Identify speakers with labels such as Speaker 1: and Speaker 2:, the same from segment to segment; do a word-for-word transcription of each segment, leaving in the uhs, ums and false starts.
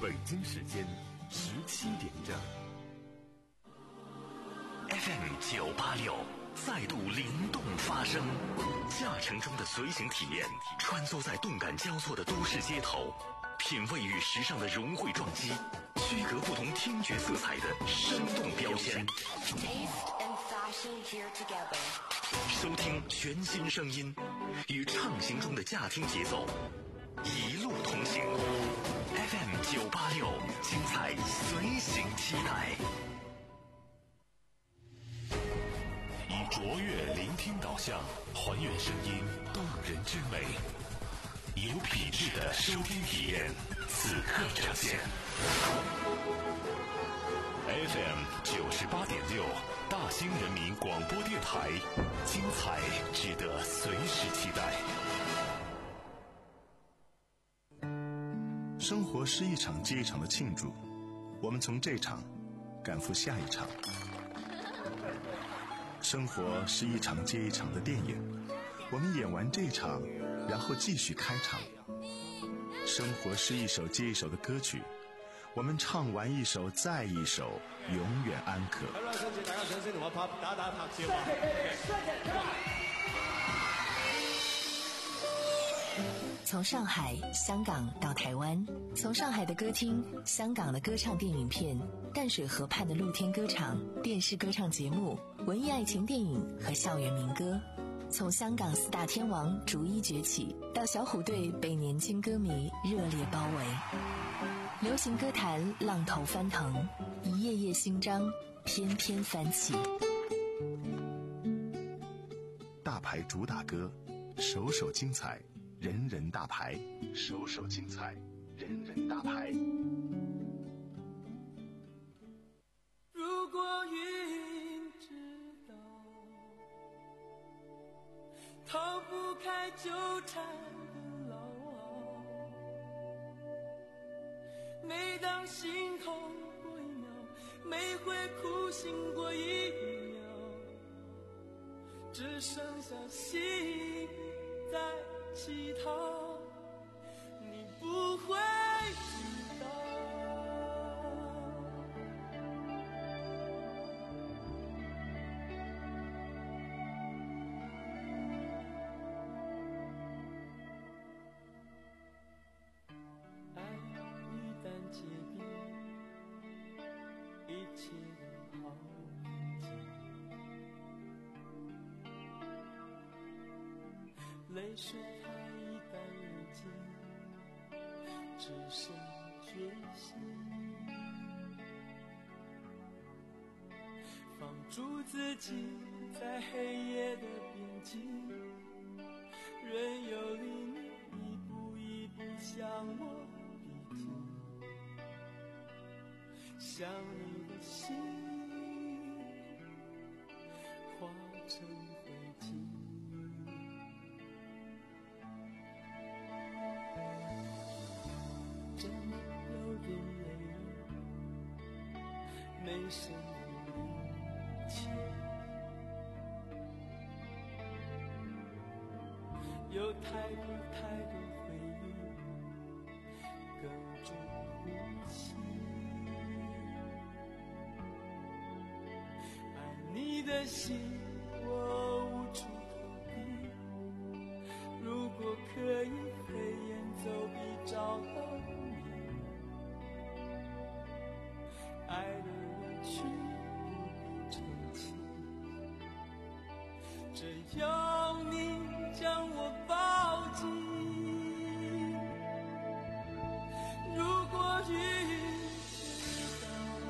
Speaker 1: 北京时间十七点整。
Speaker 2: F M 九八六再度灵动发声，驾乘中的随行体验，穿梭在动感交错的都市街头，品味与时尚的融汇撞击，区隔不同听觉色彩的生动标签。收听全新声音，与畅行中的驾听节奏，一路同行。F M 九八六，精彩随行期待。
Speaker 3: 以卓越聆听导向，还原声音动人之美，有品质的收听体验，此刻呈现。F M 九十八点六，大兴人民广播电台，精彩值得随时期待。
Speaker 4: 生活是一场接一场的庆祝，我们从这场赶赴下一场。生活是一场接一场的电影，我们演完这场，然后继续开场。生活是一首接一首的歌曲，我们唱完一首再一首，永远安可。
Speaker 5: 从上海、香港到台湾，从上海的歌厅、香港的歌唱电影片、淡水河畔的露天歌场、电视歌唱节目、文艺爱情电影和校园民歌，从香港四大天王逐一崛起，到小虎队被年轻歌迷热烈包围。流行歌坛浪头翻腾，一页页新章翩翩翻起。
Speaker 4: 大牌主打歌，首首精彩，人人大牌，首首精彩，人人大牌。
Speaker 6: 如果云知道逃不开纠缠的牢熬，每当心痛过一秒，每回哭醒过一秒，只剩下心在乞讨，你不会知道。爱一旦结冰，一切都好平静。泪水它一旦流尽，只剩决心。放逐自己在黑夜的边境，任由黎明一步一步向我逼近。想你的心化成灰烬。没什么力气，有太多太多回忆哽住呼吸。爱你的心我无处投递，如果可以黑眼走比找到你，爱的委屈不必澄清，只要你将我抱紧。如果雨知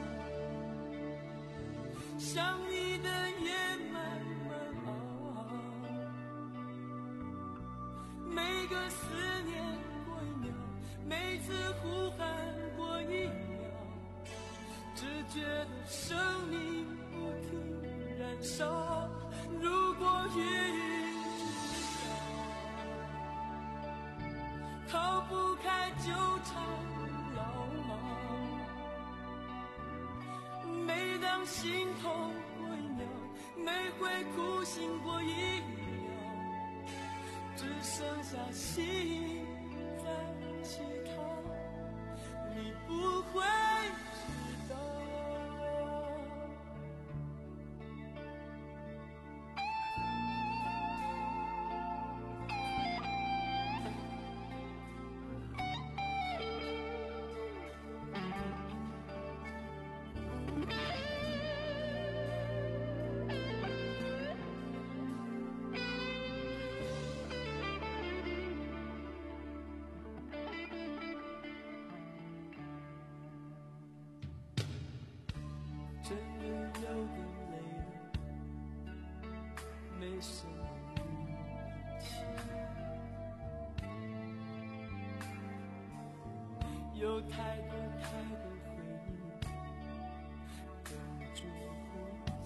Speaker 6: 道想你的夜慢慢熬，每个思念过一秒，每次呼喊过一秒，只觉得生命不停燃烧。如果云知道逃不开纠缠牢牢，每当心痛过一秒，每回哭醒过一秒，只剩下心在乞讨，你不生气，有太多太多回忆等着呼吸，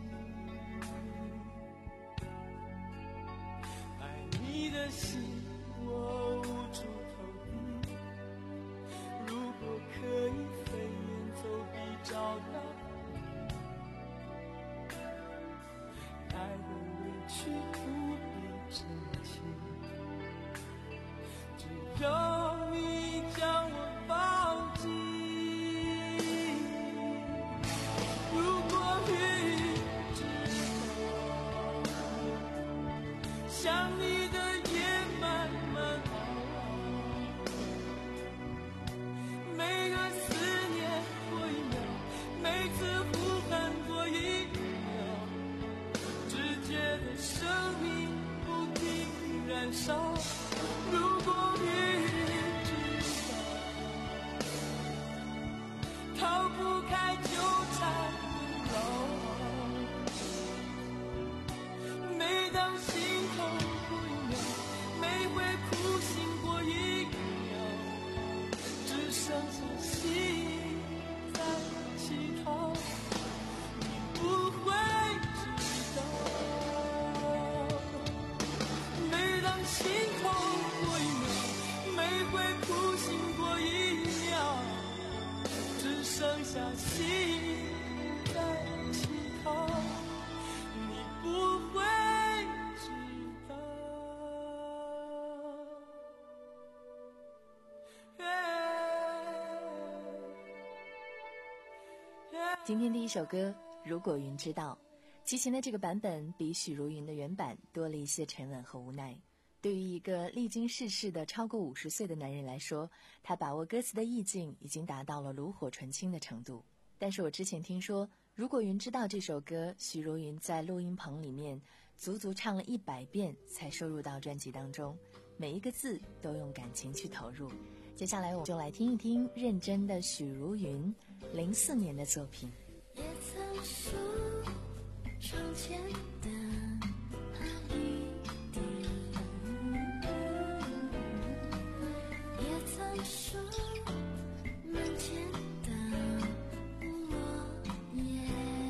Speaker 6: 爱你的心我无处投递，如果可以飞檐走壁找到爱的委屈不必真情，只有你将我抱紧。如果雨知道想你的夜慢慢熬，每个思念过一秒，每次呼喊过一秒，只觉得生命不停燃烧。如果你知道逃不开纠缠的牢，每当心痛过一秒，每回哭醒过一秒，只剩下心在乞讨，你不会知道。每当心痛过一秒，每回哭醒过一秒，只剩下心在乞讨，你不会知道。
Speaker 5: 今天第一首歌《如果云知道》，齐秦的这个版本比许茹芸的原版多了一些沉稳和无奈。对于一个历经世事的超过五十岁的男人来说，他把握歌词的意境已经达到了炉火纯青的程度。但是我之前听说，《如果云知道》这首歌，许茹芸在录音棚里面足足唱了一百遍才收入到专辑当中，每一个字都用感情去投入。接下来我们就来听一听认真的许茹芸零四年的作品。
Speaker 7: 也曾数窗前的那雨滴，也曾数门前的落叶，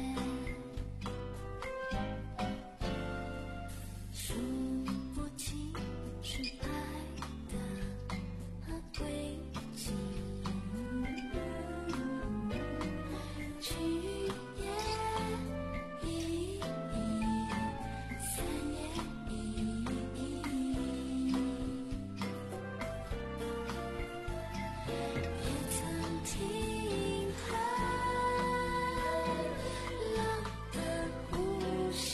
Speaker 7: 数不清是爱的轨迹，去也一一，散也一一，也曾听海浪的呼吸，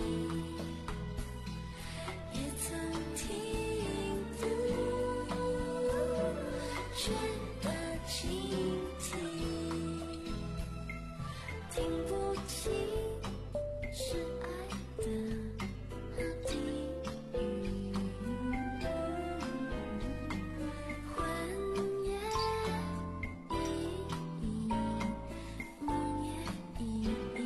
Speaker 7: 也曾听不倦的倾听，听不清是爱的地狱，魂也一一，梦也一一。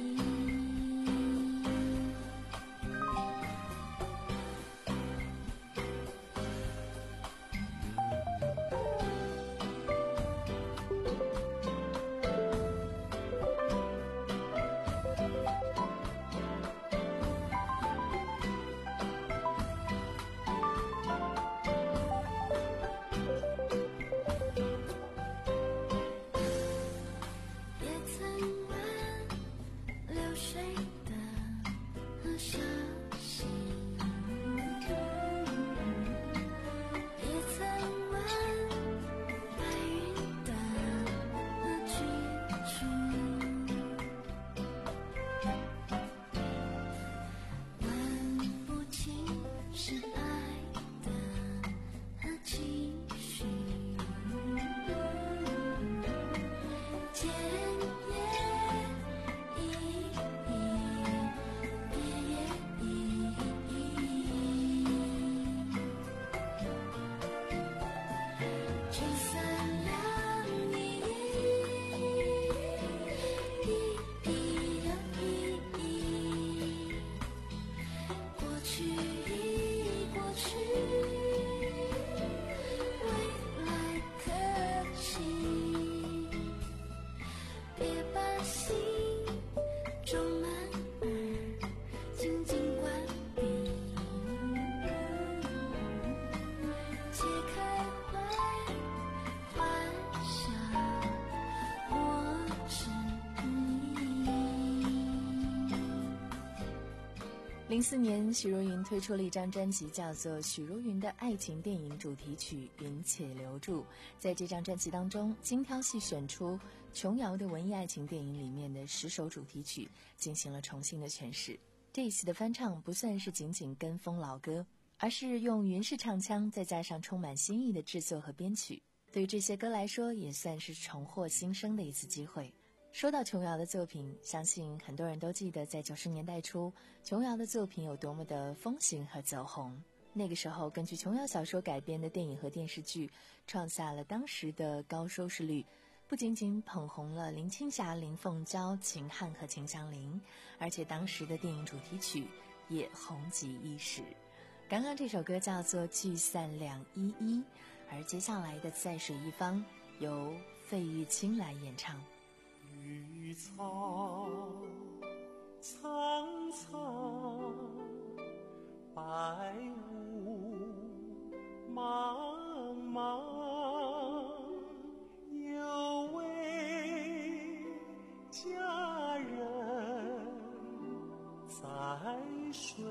Speaker 5: 零四年，许茹芸推出了一张专辑，叫做《许茹芸的爱情电影主题曲·云且留住》。在这张专辑当中，精挑细选出琼瑶的文艺爱情电影里面的十首主题曲，进行了重新的诠释。这一次的翻唱不算是仅仅跟风老歌，而是用云式唱腔，再加上充满新意的制作和编曲。对于这些歌来说，也算是重获新生的一次机会。说到琼瑶的作品，相信很多人都记得在九十年代初，琼瑶的作品有多么的风行和走红。那个时候，根据琼瑶小说改编的电影和电视剧，创下了当时的高收视率，不仅仅捧红了林青霞、林凤娇、秦汉和秦祥林，而且当时的电影主题曲也红极一时。刚刚这首歌叫做《聚散两依依》，而接下来的《在水一方》由费玉清来演唱。
Speaker 6: 绿草苍苍，白雾茫茫，有位佳人在水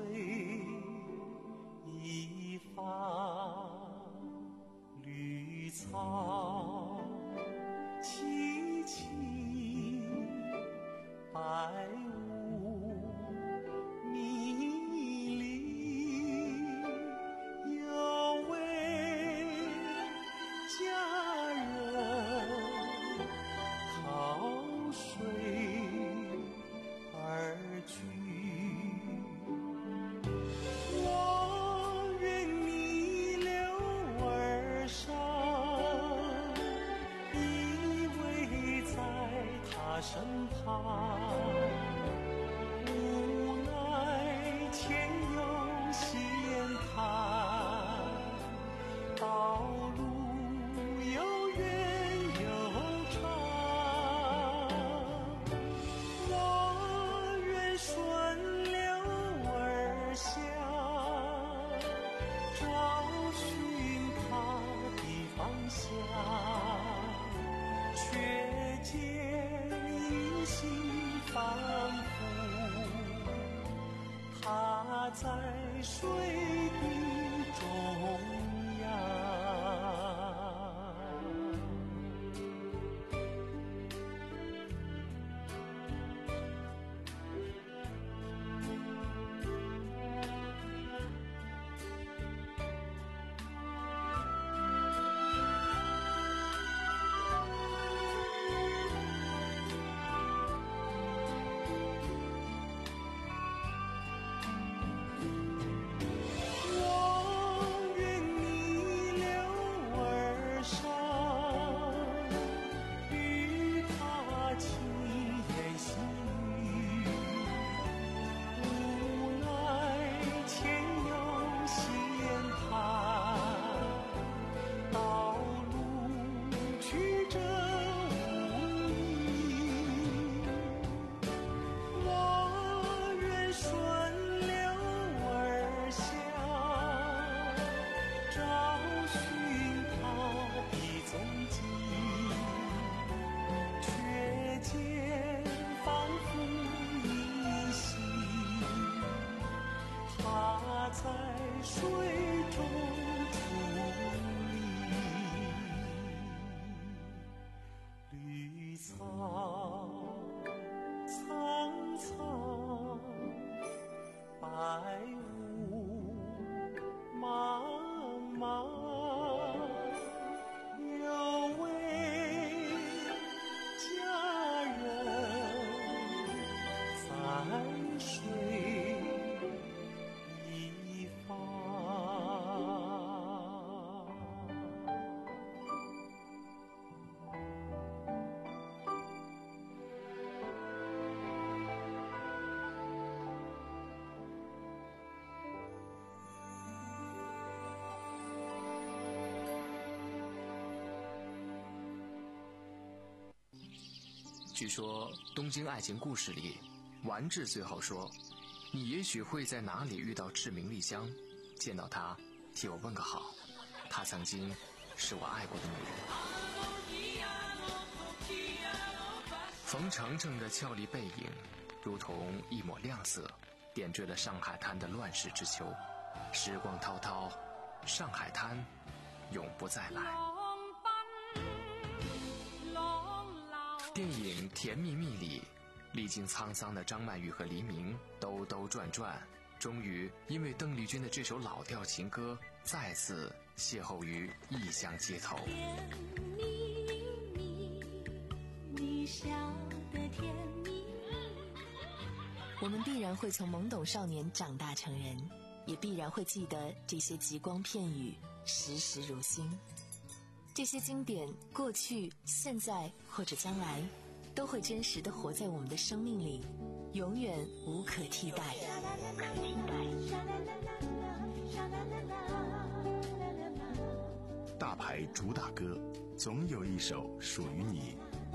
Speaker 6: 一方，绿草萋萋，白雾迷离，有位佳人靠水而居。我愿逆流而上，依偎在他身旁，无奈前有险滩，道路又远又长，我愿顺流而下，找寻他的方向，却见一心仿佛他在水的中央。我愿逆流而上，与他轻言细语，无奈前有险滩，道路曲折无依，我愿顺流而下，找寻他的踪迹，却见仿佛依稀他在水中伫立。绿草苍苍，白雾茫茫，有位佳人在水一方。
Speaker 8: 据说《东京爱情故事》里，丸治最后说：“你也许会在哪里遇到志明丽香，见到她，替我问个好。她曾经是我爱过的女人。”冯程程的俏丽背影，如同一抹亮色， 点缀了上海滩的乱世之秋。时光滔滔，上海滩永不再来。电影《甜蜜蜜》里，历经沧桑的张曼玉和黎明兜兜转转，终于因为邓丽君的这首老调情歌再次邂逅于异乡街头。
Speaker 7: 甜蜜蜜，你笑得甜蜜。
Speaker 5: 我们必然会从懵懂少年长大成人，也必然会记得这些极光片语，时时如新。这些经典，过去、现在或者将来，都会真实地活在我们的生命里，永远无可替代。
Speaker 4: 大牌主打歌，总有一首属于你。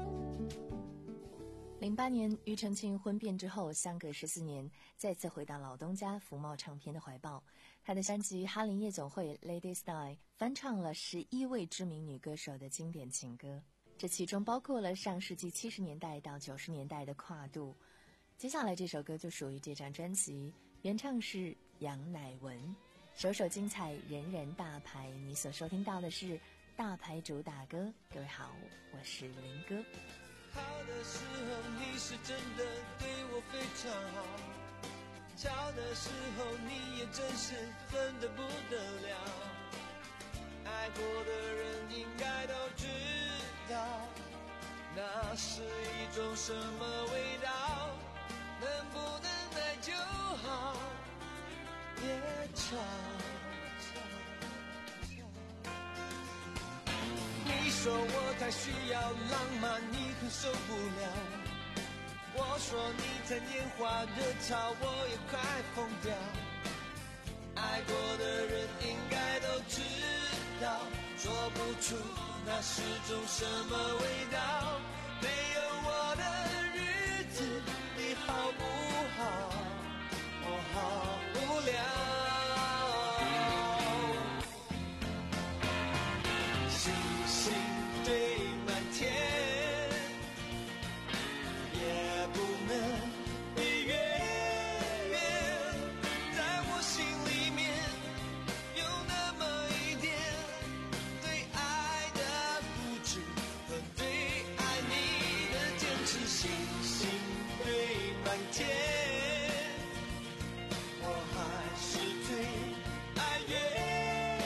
Speaker 5: 零八年，庾澄庆婚变之后，相隔十四年，再次回到老东家福茂唱片的怀抱。他的专辑《哈林夜总会》Ladies Night 翻唱了十一位知名女歌手的经典情歌，这其中包括了上世纪七十年代到九十年代的跨度。接下来这首歌就属于这张专辑，原唱是杨乃文。首首精彩，人人大牌。你所收听到的是大牌主打歌。各位好，我是林哥。
Speaker 6: 好的时候你是真的对我非常好，吵的时候你也真是狠得不得了，爱过的人应该都知道，那是一种什么味道，能不能爱就好，别吵。你说我太需要浪漫，你很受不了，我说你太拈花惹草，我也快疯掉，爱过的人应该都知道，说不出那是种什么味道，没有我的日子你好不好，我好无聊，对满天，也不能比月圆，在我心里面有那么一点对爱的固执和对爱你的坚持，星星对满天，我还是最爱月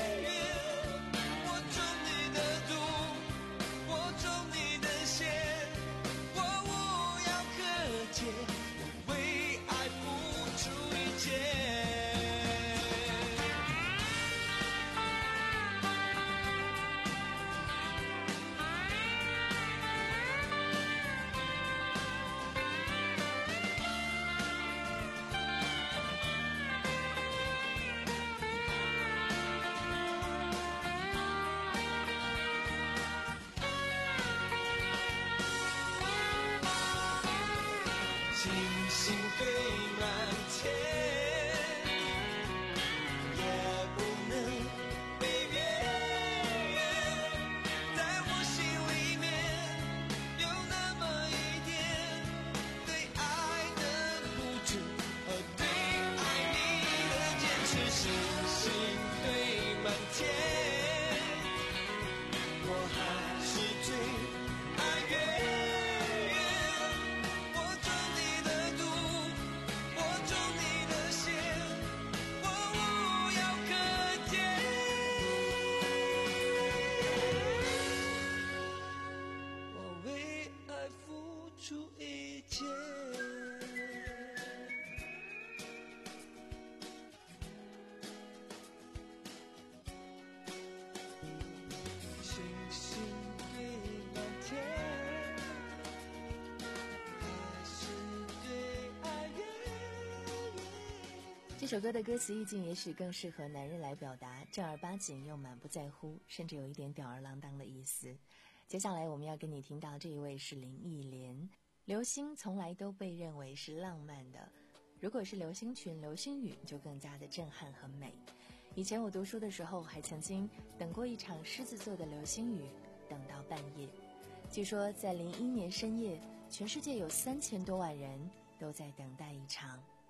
Speaker 5: 这首歌的歌词意境也许更适合男人来表达，正儿八经又满不在乎，甚至有一点吊儿郎当的意思。接下来我们要跟你听到这一位是林忆莲。流星从来都被认为是浪漫的，如果是流星群、流星雨就更加的震撼和美。以前我读书的时候还曾经等过一场狮子座的流星雨，等到半夜。据说在零一年深夜，全世界有三千多万人都在等待一场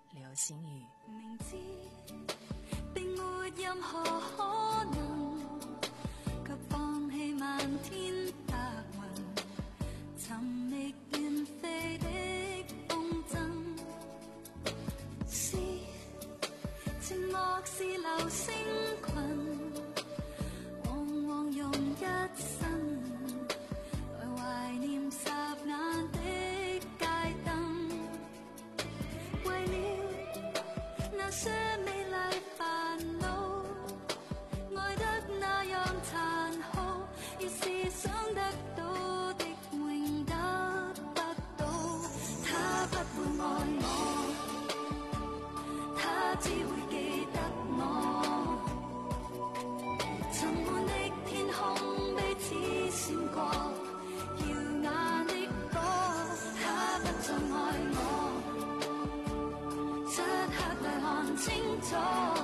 Speaker 5: 流星雨。
Speaker 7: 明知並沒任何可能，卻放棄漫天白雲，尋覓遠飛的風箏。是寂寞是流星群，往往用一生來懷念霎眼的街燈，為了那些美麗煩惱，愛得那樣殘酷，越是想得到的永得不到。他不會愛我，他只會記得我。沉悶的天空彼此閃過耀眼的火，他不再愛我，漆黑來看清楚，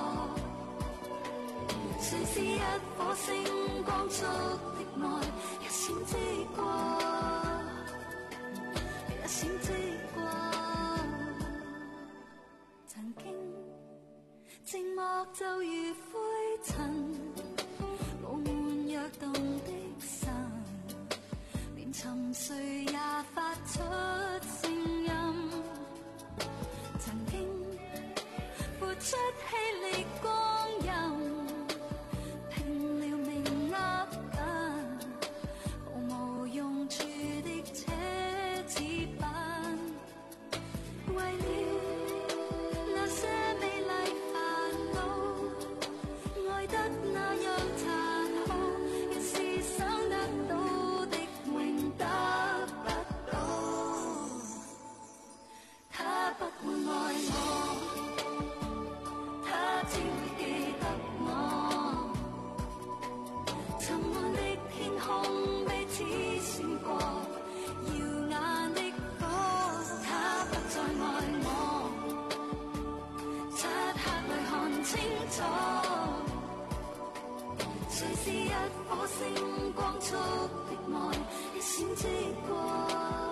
Speaker 7: 誰是一顆星光速的愛，一閃即過，一閃即過。曾經寂寞就如灰塵，佈滿躍動的神，連沉睡也發出聲音。曾經付出氣力光陰，拼了命握緊，毫無用處的奢侈品，為了那些美麗煩惱，愛得那樣殘酷，越是想得到的永得不到。他不會愛我，他只會記得我。沉悶的天空彼此閃過耀眼的火，他不再愛我，漆黑裏看清楚，誰是一顆星光速的愛，一閃即過，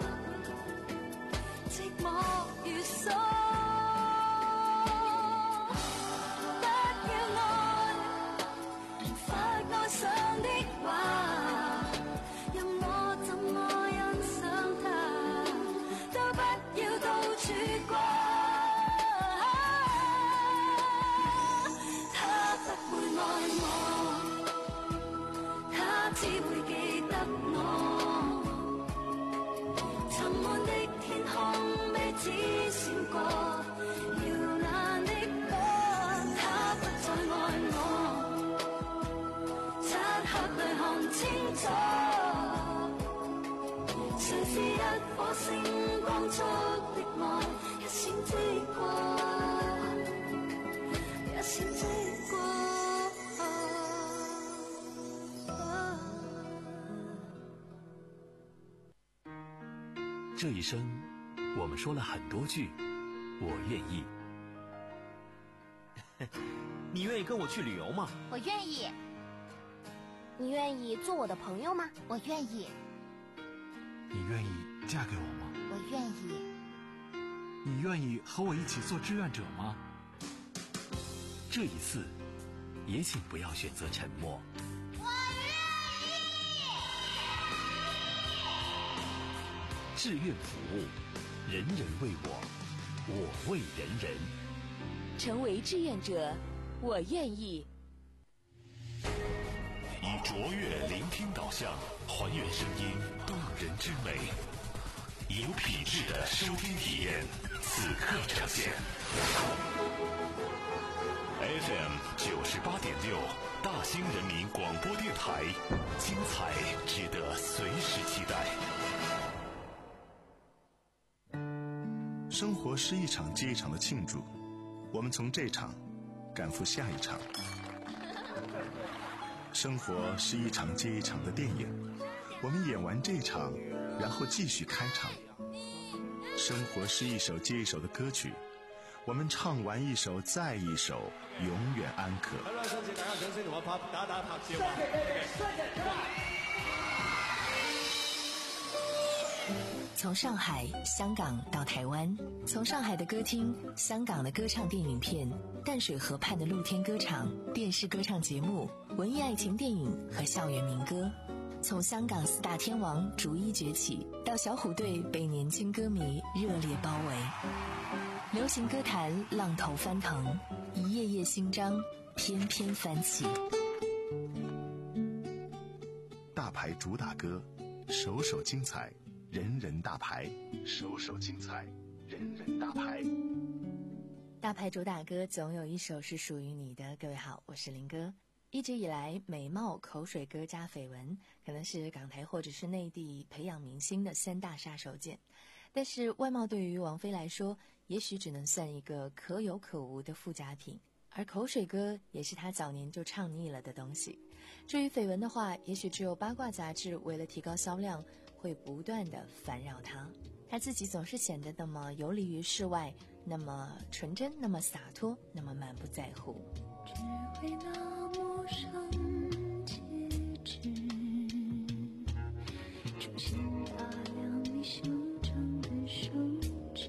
Speaker 7: 寂寞如鎖。不要愛，無法愛上的話，任我怎麼欣賞它，都不要到處掛。他不會愛我，他只會記得我。沉悶的天空彼此閃過耀眼的火，他不再愛我，漆黑裏看清楚，誰是一顆星光速的愛，一閃即過，一閃即過。
Speaker 3: 这一生，我们说了很多句“我愿意”。
Speaker 9: 你愿意跟我去旅游吗？
Speaker 10: 我愿意。你愿意做我的朋友吗？我愿意。
Speaker 11: 你愿意嫁给我吗？
Speaker 10: 我愿意。
Speaker 11: 你愿意和我一起做志愿者吗？
Speaker 3: 这一次，也请不要选择沉默。
Speaker 10: 我愿意。
Speaker 3: 志愿服务，人人为我，我为人人。
Speaker 5: 成为志愿者，我愿意。
Speaker 3: 以卓越聆听导向，还原声音动人之美，有品质的收听体验，此刻呈现。F M 九十八点六，大兴人民广播电台，精彩值得随时期待。
Speaker 4: 生活是一场接一场的庆祝，我们从这场赶赴下一场。生活是一场接一场的电影，我们演完这场，然后继续开场。生活是一首接一首的歌曲，我們唱完一首再一首，永遠安可。
Speaker 12: 好啦，上次大家掌聲同我拍打打拍照啊！
Speaker 5: 从上海、香港到台湾，从上海的歌厅、香港的歌唱电影片、淡水河畔的露天歌场、电视歌唱节目、文艺爱情电影和校园民歌，从香港四大天王逐一崛起，到小虎队被年轻歌迷热烈包围，流行歌坛浪头翻腾，一页页新章翩翩翻起。
Speaker 4: 大牌主打歌，首首精彩，人人大牌，首首精彩，人人大牌。
Speaker 5: 大牌主打歌总有一首是属于你的。各位好，我是林哥。一直以来，美貌、口水歌加绯闻可能是港台或者是内地培养明星的三大杀手锏，但是外貌对于王菲来说也许只能算一个可有可无的附加品，而口水歌也是她早年就唱腻了的东西。至于绯闻的话，也许只有八卦杂志为了提高销量会不断的烦扰她，她自己总是显得那么游离于世外，那么纯真，那么洒脱，那么满不在乎。
Speaker 7: 只为那陌生戒指重新打量你修长的手指，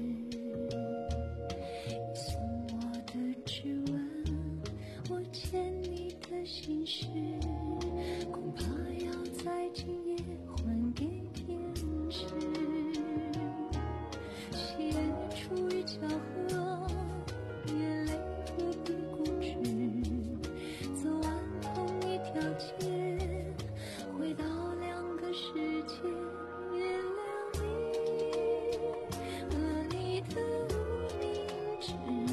Speaker 7: 你送我的指纹，我牵你的心事，恐怕要在今夜还给天使。喜悦出于巧合，眼泪何必固执，走完同一条街，回到两个世界，原谅你和你的无名指，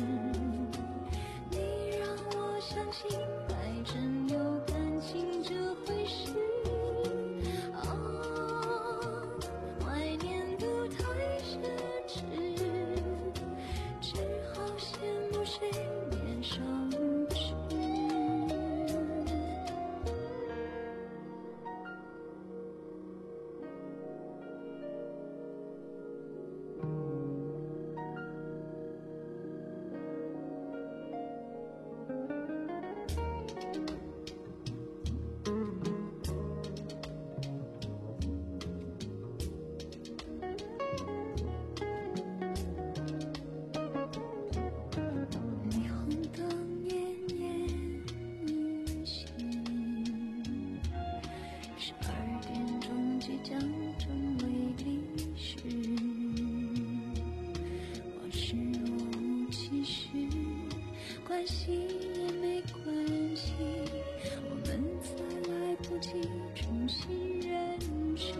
Speaker 7: 你让我相信爱真有感情这回事。啊，怀念都太奢侈，只好羡慕谁年少无知。霓虹灯奄奄一息，十二点钟即将成为历史。往事若无其事，关系也没关系，我们才来不及重新认识。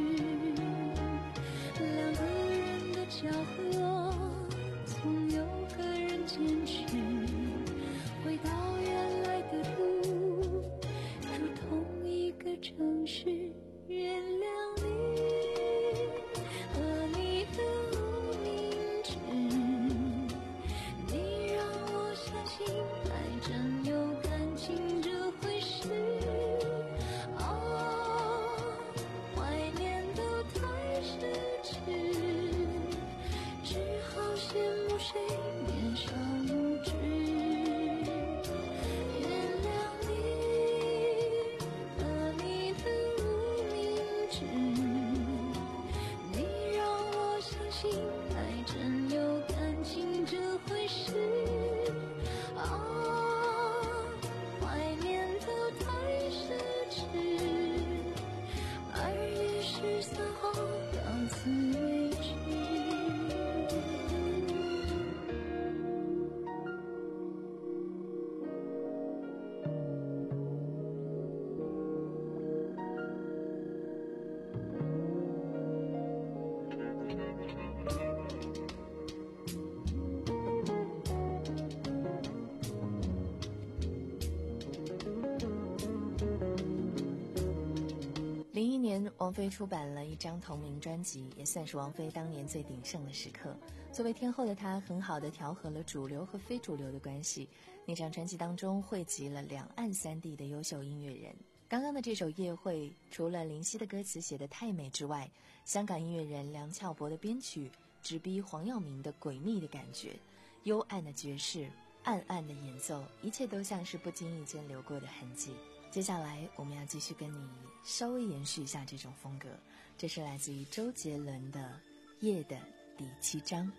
Speaker 7: 两个人的巧合，总有个人坚持，回到原来的路，住同一个城市，原谅你和你的无名指，你让我相信爱真有感情这回事。啊，怀念都太奢侈，只好羡慕谁年少无知。原谅你和你的无名指，你让我相信爱真有感情这回事。啊，怀念都太奢侈，二月十三号到此为止。
Speaker 5: 零一年，王菲出版了一张同名专辑，也算是王菲当年最鼎盛的时刻。作为天后的她，很好地调和了主流和非主流的关系。那张专辑当中汇集了两岸三地的优秀音乐人。刚刚的这首《夜会》，除了林夕的歌词写得太美之外，香港音乐人梁翘柏的编曲直逼黄耀明的诡秘的感觉，幽暗的爵士，暗暗的演奏，一切都像是不经意间流过的痕迹。 接下来我们要继续跟你稍微延续一下这种风格，这是来自于周杰伦的《夜》的第七章。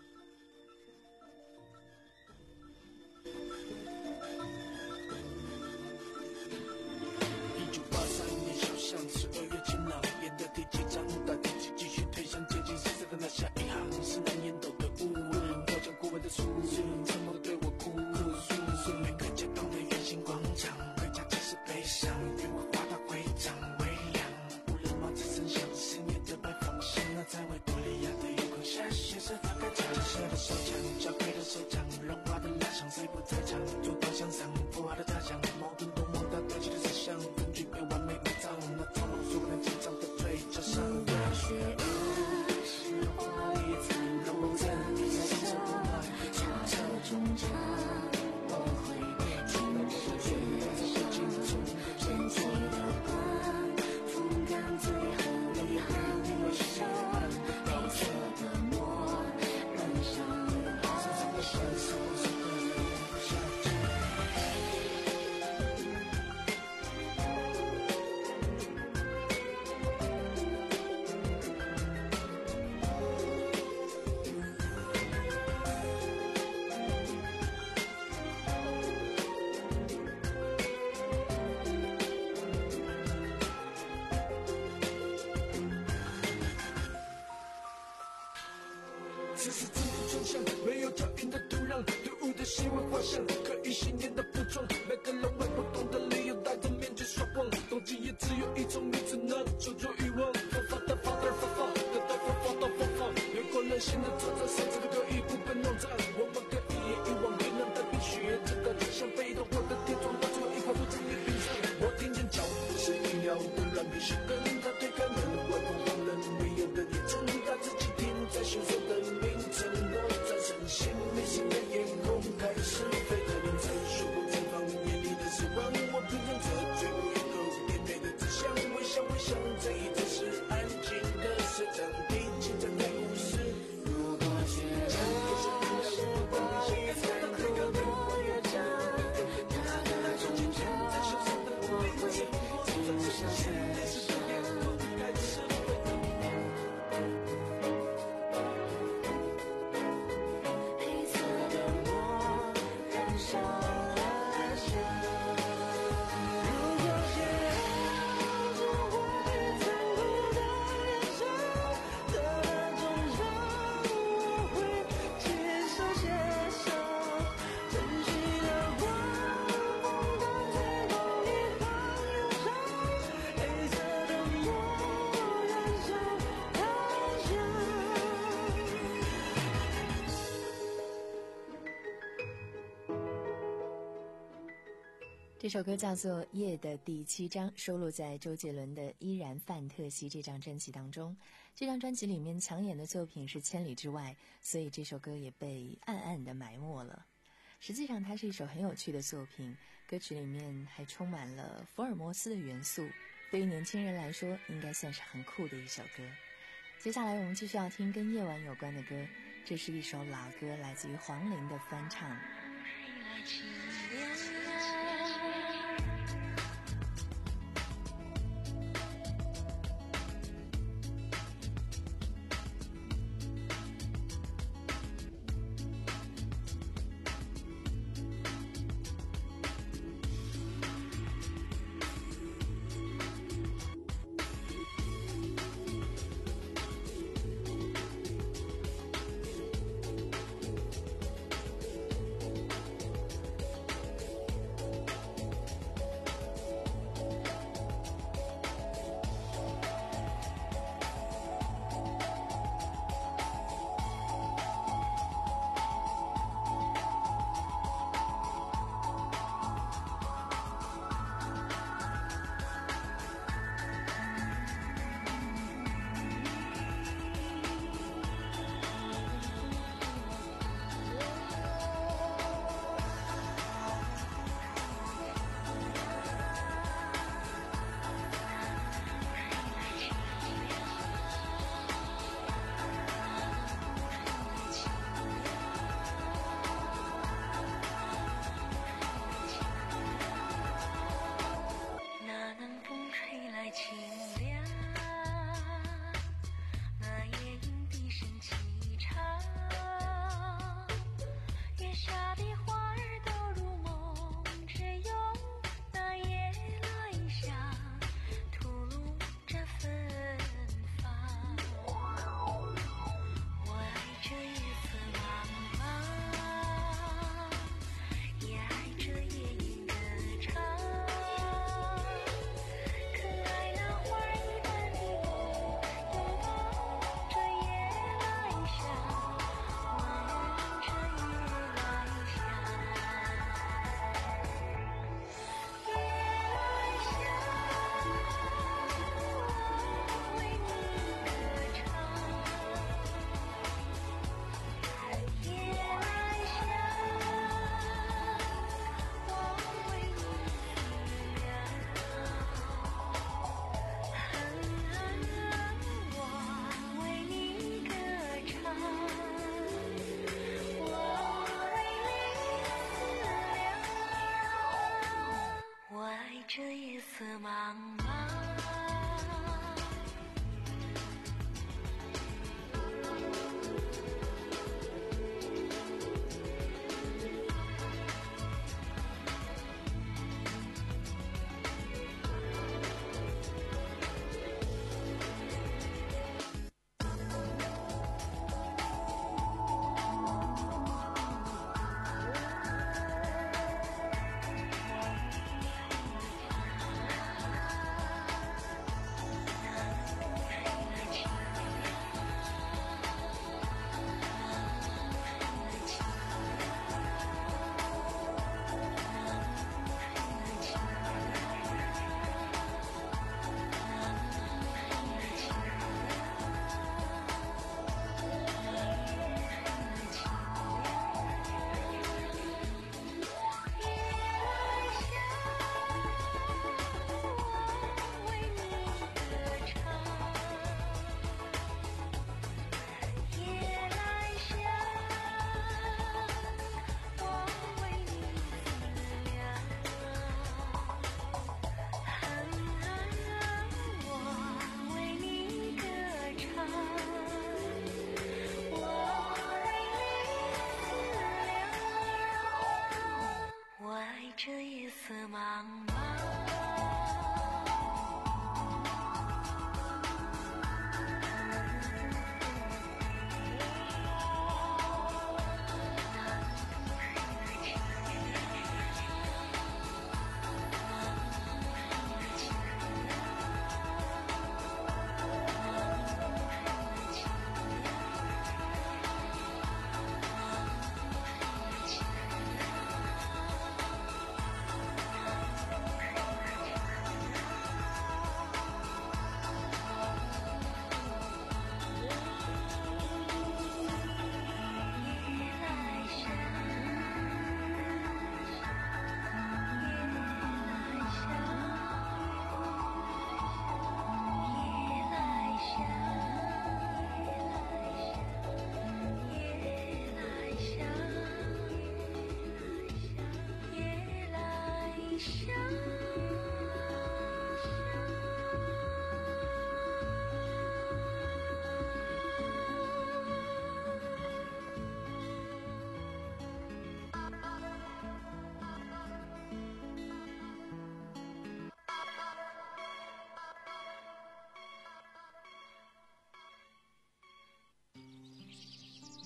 Speaker 13: 一九八三年小巷十二月晴朗，夜的第七章，大地继继续推向接近黑色的那下一行，是那烟斗的雾，我将过往的诉说，沉默的对我哭诉，每个街道的圆形广场，回家只是悲伤，愿我花到会长微凉，无人帽子声响，深夜的白方向，那在维多利亚的夜空下，血色发开场，金色的手枪，交配的手掌，融化的蜡像，谁不在场，做到向上，破坏的大象，矛盾都梦到堆积的思想，分具被完美埋葬，那装聋说不能紧张的嘴角上，热血是华丽残留在你身上，恰巧中场，我会听到我的绝望，尽从真气的光，风干最后一行微笑，黑色的墨染上身上的线索，是的下降。这是自己冲向没有脚印的土壤，队伍的细微画像，可以信念的不装，每个人为不同的理由戴着面具说谎，动机也只有一种名字，那就做欲望。佛法的 father 佛法的代佛法到佛法，越过人性的作者，甚至可以不被弄脏。我们可以遗忘冰冷的冰雪，直到就像被动或者铁窗，到最后一块不在你冰上。我听见脚步是意料的软皮是跟他推开门，外公旁人没有的眼神，他自己停在袖手的名称，我转身心迷信的眼空开始飞的人在说不前方眼里的时光，我品尝着最后一口甜美的指向，微笑微笑，这一次是安静的市场，平静着的故事。如果雪是我也猜到那个我越长，他的中场我会走上雪山。黑色的墨染上了香，如果雪是我也残酷的眼神，他的中场我会接受写上，珍惜的光，风干最后一行忧伤，黑色的墨染上了香。
Speaker 5: 这首歌叫做《夜》的第七章，收录在周杰伦的《依然范特西》这张专辑当中。这张专辑里面抢眼的作品是《千里之外》，所以这首歌也被暗暗地埋没了。实际上它是一首很有趣的作品，歌曲里面还充满了福尔摩斯的元素，对于年轻人来说应该算是很酷的一首歌。接下来我们继续要听跟夜晚有关的歌，这是一首老歌，来自于黄龄的翻唱。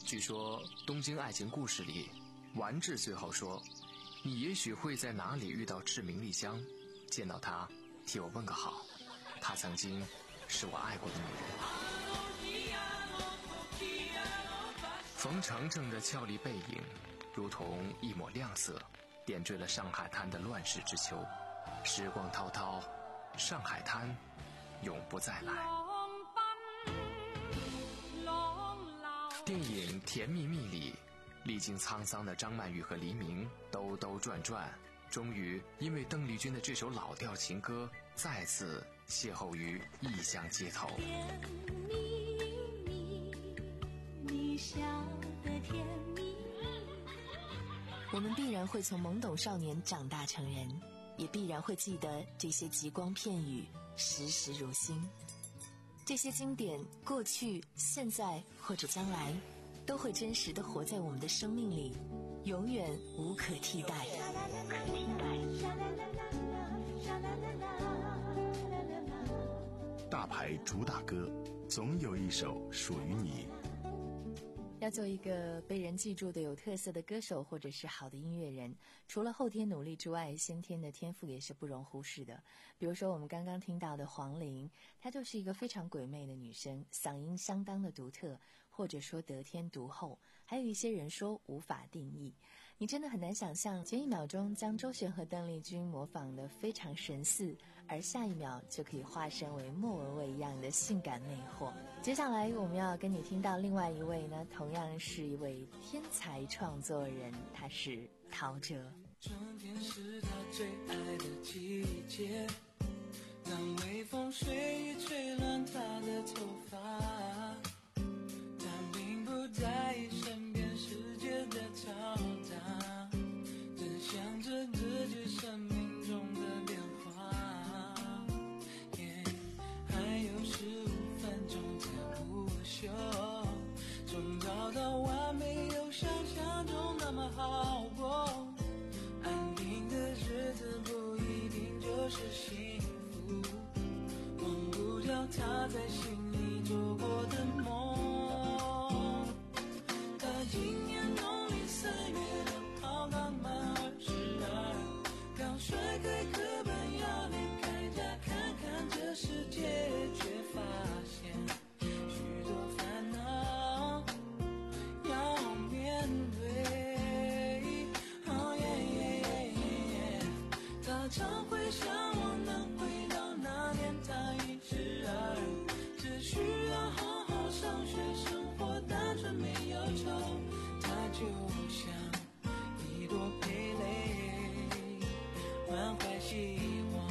Speaker 8: 据说《东京爱情故事》里，丸治最后说：“你也许会在哪里遇到赤名莉香，见到她，替我问个好。她曾经是我爱过的女人。”冯程程的俏丽背影，如同一抹亮色，点缀了上海滩的乱世之秋。时光滔滔，上海滩永不再来。电影《甜蜜蜜》里，历经沧桑的张曼玉和黎明兜兜转转，终于因为邓丽君的这首老调情歌，再次邂逅于异乡街头。
Speaker 7: 甜蜜蜜，你笑得甜蜜。
Speaker 5: 我们必然会从懵懂少年长大成人，也必然会记得这些极光片语，时时如新。这些经典，过去、现在或者将来，都会真实地活在我们的生命里，永远无可替代。
Speaker 4: 大牌主打歌，总有一首属于你。
Speaker 5: 要做一个被人记住的有特色的歌手或者是好的音乐人，除了后天努力之外，先天的天赋也是不容忽视的。比如说我们刚刚听到的黄龄，她就是一个非常鬼魅的女生，嗓音相当的独特，或者说得天独厚，还有一些人说无法定义。你真的很难想象，前一秒钟将周璇和邓丽君模仿得非常神似，而下一秒就可以化身为莫文蔚一样的性感魅惑。接下来我们要跟你听到另外一位呢，同样是一位天才创作人，他是陶喆。
Speaker 6: 春天是他最爱的季节，当微风随意吹乱他的头发，但并不在意身边世界的嘈杂，只想着自己生命中的变化。yeah, 还有十五分钟才午休，总找到完美有想象中那么好过。安定的日子不一定就是幸福，忘不掉他在心里做过的梦。他今年农历四月六号刚满二十二，刚甩开课本要离开家看看这世界，却发现许多烦恼要面对。Oh yeah yeah yeah yeah， 他常会想我能回到那年他一十二，只需要好好上学，生活单纯没有愁。他就像一朵蓓蕾，满怀希望。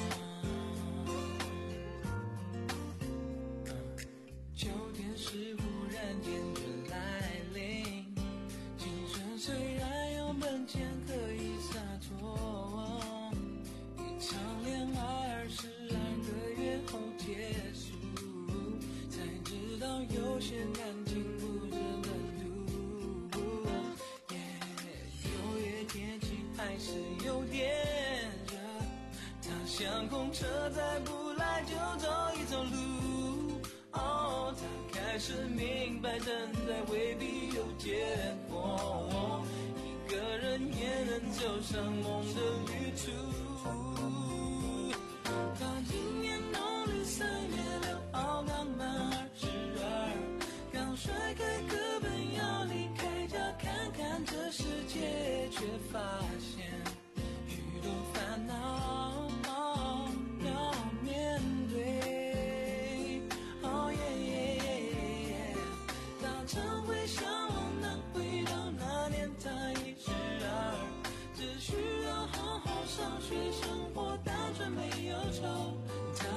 Speaker 6: 秋天是忽然间的来临，青春虽然有本钱可以洒脱，一场恋爱二十二个月后结束，才知道有些感情不值得赌。六月天气还是有点热，他像公车再不来就走一走路。哦，他开始明白等待未必有结果，一个人也能走上梦的旅途。他今年农历三月六号刚满二十二，刚甩开课本要离开家看看这世界，却发现许多烦恼要面对。Oh yeah yeah yeah yeah， 他常会想我能回到那年他一十二，只需要好好上学，生活单纯没有愁。他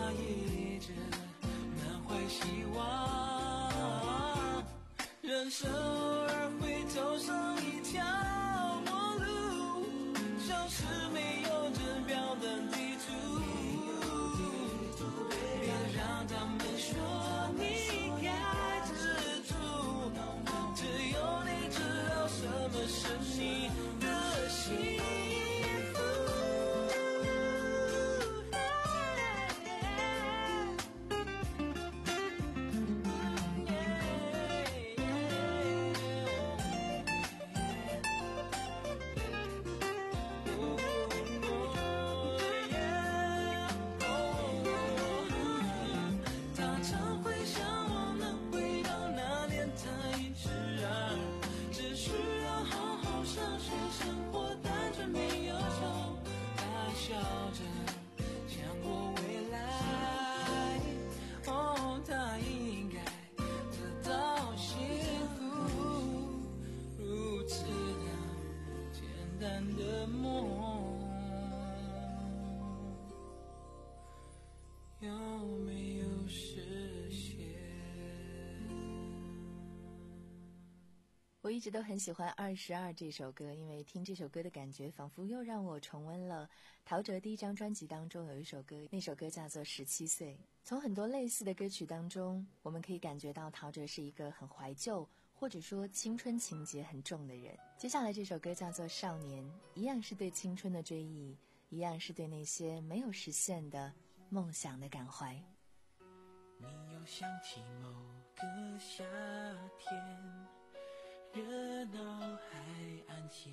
Speaker 5: 我一直都很喜欢《二十二》这首歌，因为听这首歌的感觉仿佛又让我重温了陶喆第一张专辑当中有一首歌，那首歌叫做《十七岁》。从很多类似的歌曲当中，我们可以感觉到陶喆是一个很怀旧或者说青春情节很重的人。接下来这首歌叫做《少年》，一样是对青春的追忆，一样是对那些没有实现的梦想的感怀。
Speaker 6: 你又想起某个夏天，热闹海岸线，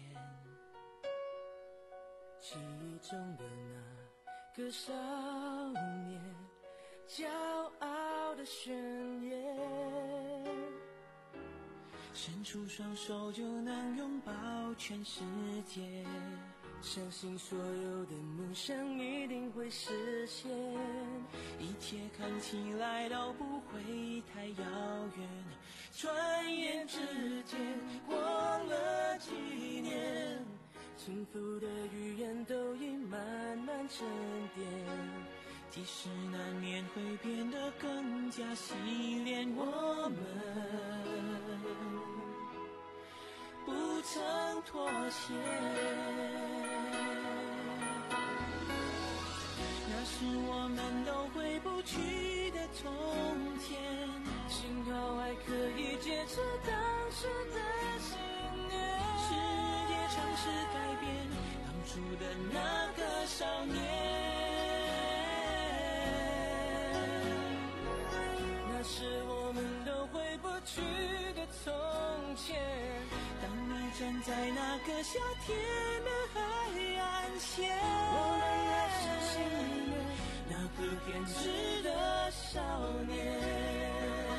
Speaker 6: 记忆中的那个少年，骄傲的宣言，伸出双手就能拥抱全世界，相信所有的梦想一定会实现，一切看起来都不会太遥远，转眼之间过了几年，轻浮的语言都已慢慢沉淀，即使难免会变得更加洗练，我们不曾妥协，那是我们都回不去的从前，幸好还可以坚持当时的信念，世界尝试改变当初的那个少年，那是我们都回不去的从前，当你站在那个夏天的海岸线，我们还是心里面那个偏执的少年。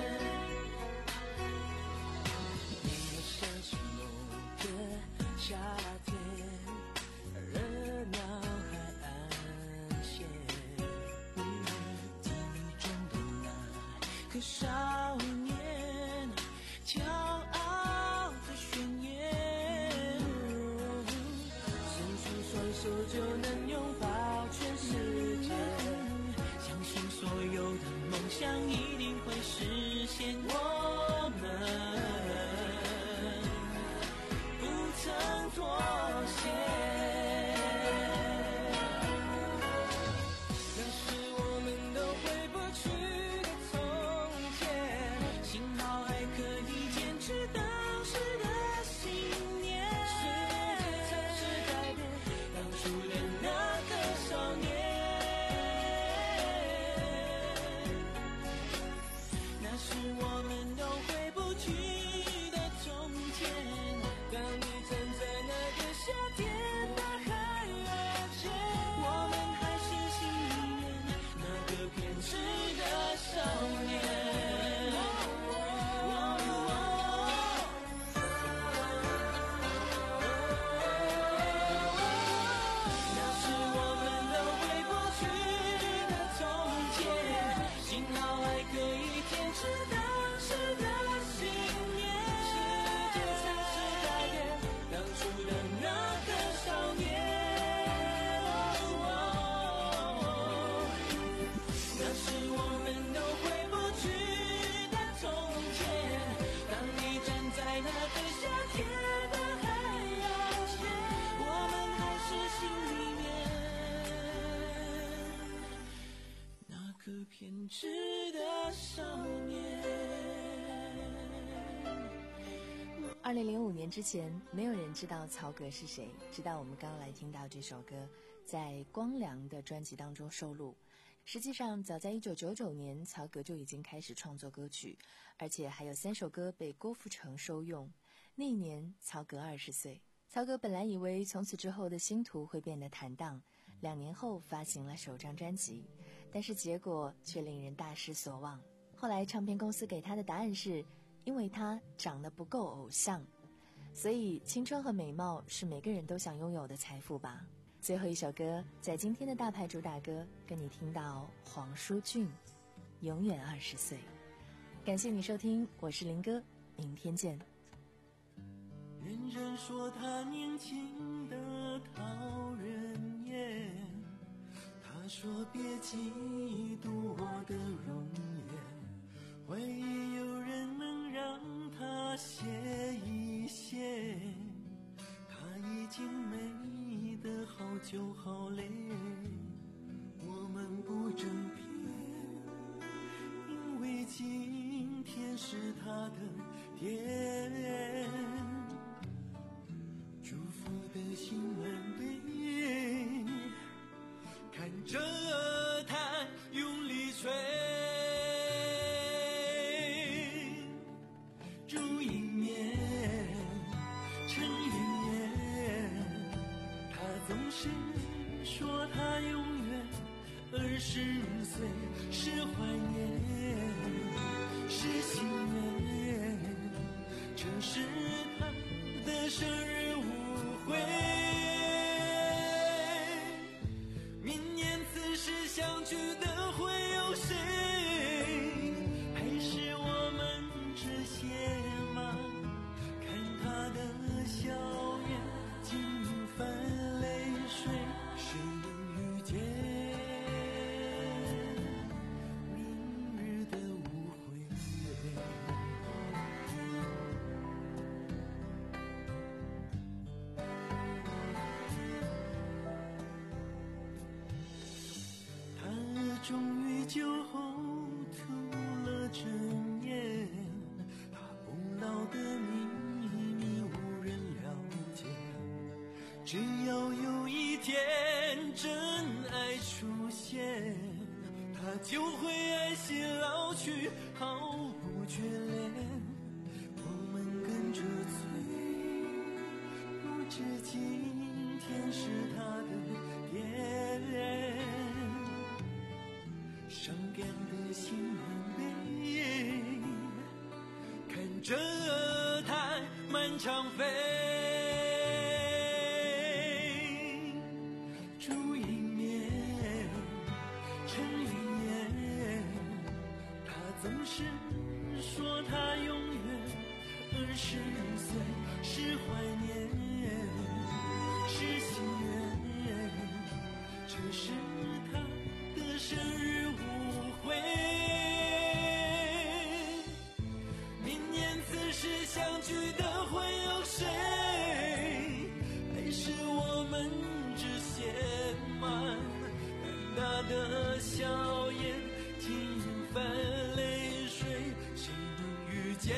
Speaker 6: 你又想起某个夏天，热闹海岸线，记忆中的那个少年，骄傲的宣言，伸出双手就能拥抱全世界，相信所有的梦想一定会实现，我们不曾妥协，那是我们都回不去的从前，幸好还可以坚持当时的信念，世界才是改变当初的那个少年，那是我们都回不去的从前，当你站在那个夏天的海岸线，我们还是心里面那个偏执的少年，那是我们都回不去的从前，幸好还可以坚持当时的信念，世界才是改变当初的那个少年，那是我们都回不去的从前，当你站在那个夏天的海岸线，我们还是心里面那个偏执的少年。
Speaker 5: 二零零五年之前，没有人知道曹格是谁，直到我们刚来听到这首歌在光良的专辑当中收录。实际上早在一九九九年，曹格就已经开始创作歌曲，而且还有三首歌被郭富城收用。那一年曹格二十岁，曹格本来以为从此之后的星途会变得坦荡，两年后发行了首张专辑，但是结果却令人大失所望。后来唱片公司给他的答案是，因为他长得不够偶像，所以青春和美貌是每个人都想拥有的财富吧。最后一首歌，在今天的大牌主打歌，跟你听到黄舒骏，永远二十岁。感谢你收听，我是林哥，明天见。
Speaker 6: 人人说他年轻的讨人厌，他说别嫉妒我的容颜，唯一有人能让他写一的点，祝福的心满杯，看着它用力吹，烛一面成云烟，他总是说他永远二十岁，是怀念，是心愿，这是他的生日舞会。明年此时相聚的会有谁？还是我们这些吗？看他的笑颜，尽泛泪水，谁能遇见明日的舞会？他终于酒后吐了真言，他不老的秘密无人了解，只要有一天真爱出现，他就会爱惜老去，毫不眷恋。我们跟着醉，不知今天是他的点，伤感的心很悲，看着它漫长飞，烛一面成云烟，他总是说他永远二十岁，是怀念，是心愿，这是他的生日舞会。明年此时相聚的会有谁？还是我们只嫌慢，看他的笑颜，尽泛泪水，谁能遇见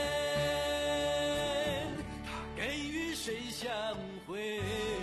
Speaker 6: 他该与谁相会？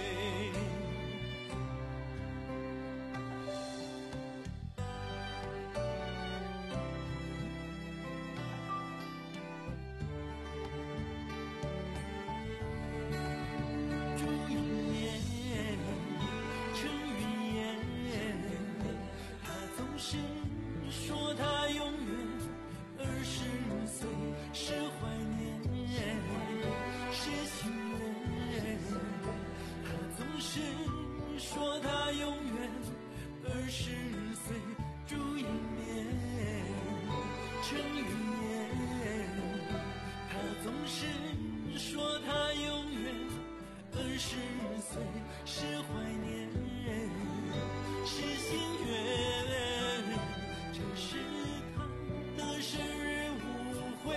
Speaker 6: 烛一面成云烟，他总是说他永远二十岁，是怀念，是心愿，他总是说他永远二十岁，烛一面成云烟，他总是说他永远二十岁，是怀念，是心愿，这是他的生日舞会。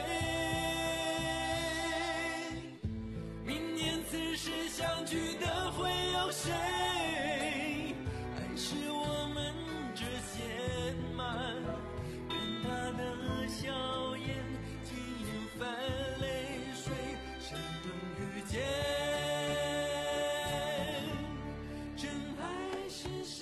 Speaker 6: 明年此时相聚的会有谁？还是我们这嫌慢，看他的笑颜，尽泛泪水，谁能遇见真爱是谁？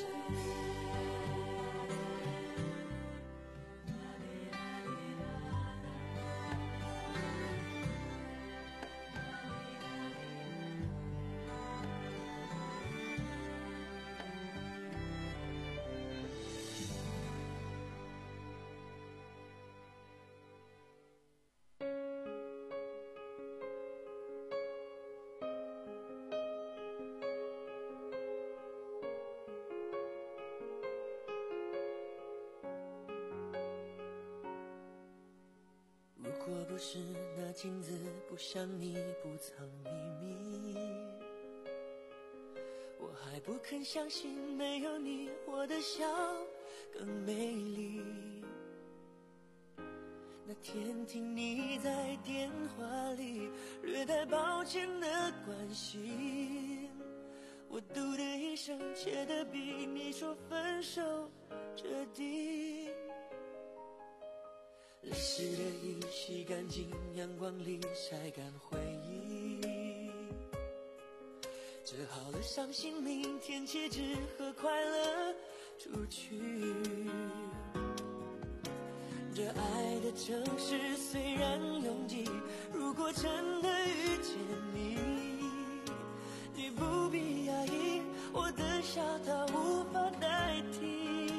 Speaker 6: 如果不是那镜子不像你不藏秘密，我还不肯相信没有你我的笑更美丽。那天听你在电话里略带抱歉的关心，我嘟的一声，切得比你说分手彻底。 历史的衣洗干净，阳光里晒干回忆，折好了伤心，明天起只和快乐出去。这爱的城市虽然拥挤，如果真的遇见你，你不必压抑，我的笑它无法代替。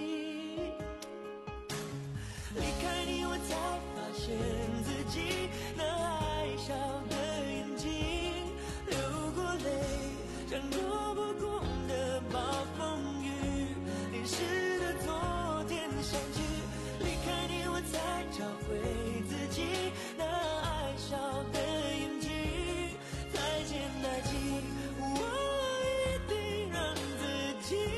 Speaker 6: 离开你我才发现自己那爱笑的眼睛，流过泪像躲不过的暴风雨，淋湿的昨天相聚。离开你我才找回自己那爱笑的眼睛，再见爱情，我一定让自己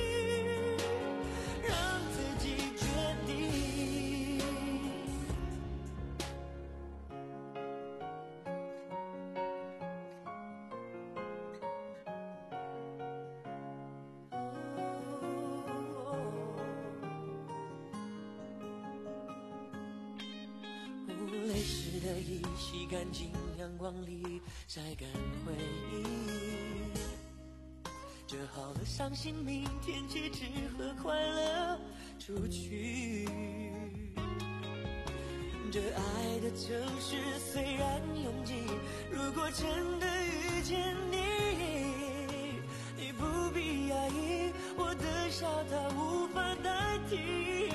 Speaker 6: 让自己决定。泪湿的衣洗干净，阳光里晒干回忆，折好了伤心，明天起只和快乐出去。这爱的城市虽然拥挤，如果真的遇见你，你不必压抑，我的笑它无法代替。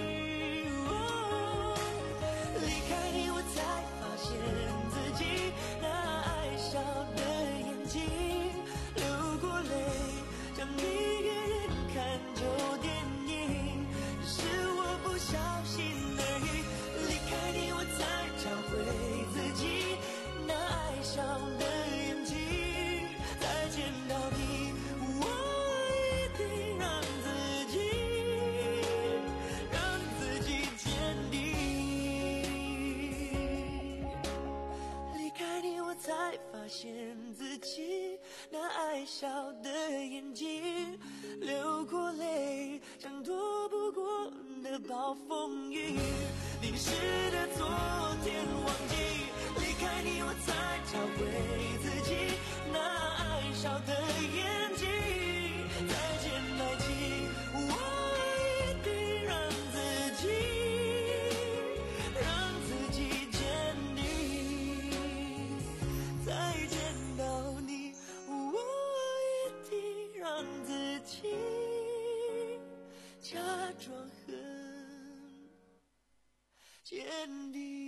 Speaker 6: 发现自己那爱笑的眼睛，流过泪像躲不过的暴风雨，淋湿的昨天忘记。离开你我才找回自己那爱笑的眼睛，再见爱情，我一定让自己让自己坚定。再见到你，我一定让自己假装很坚定。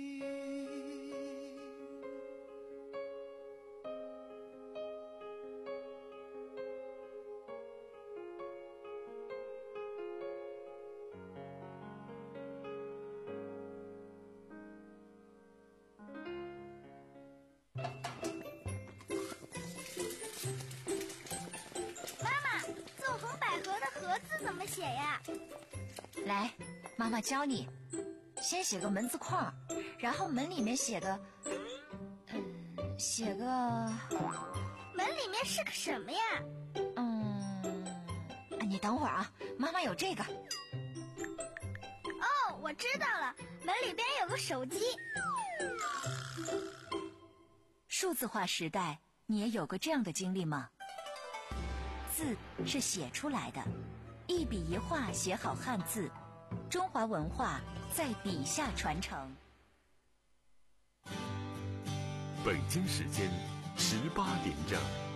Speaker 10: 怎么写呀？
Speaker 14: 来，妈妈教你。先写个门字框，然后门里面写个，嗯，写个。
Speaker 10: 门里面是个什么呀？
Speaker 14: 嗯，你等会儿啊，妈妈有这个。
Speaker 10: 哦，我知道了，门里边有个手机。
Speaker 14: 数字化时代，你也有过这样的经历吗？字是写出来的。一笔一画写好汉字，中华文化在笔下传承。
Speaker 1: 北京时间十八点整。